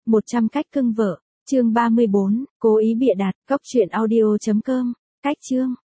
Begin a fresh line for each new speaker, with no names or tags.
100 cách cưng vợ, chương 34, cố ý bịa đặt, cóc truyện audio.com, cách chương.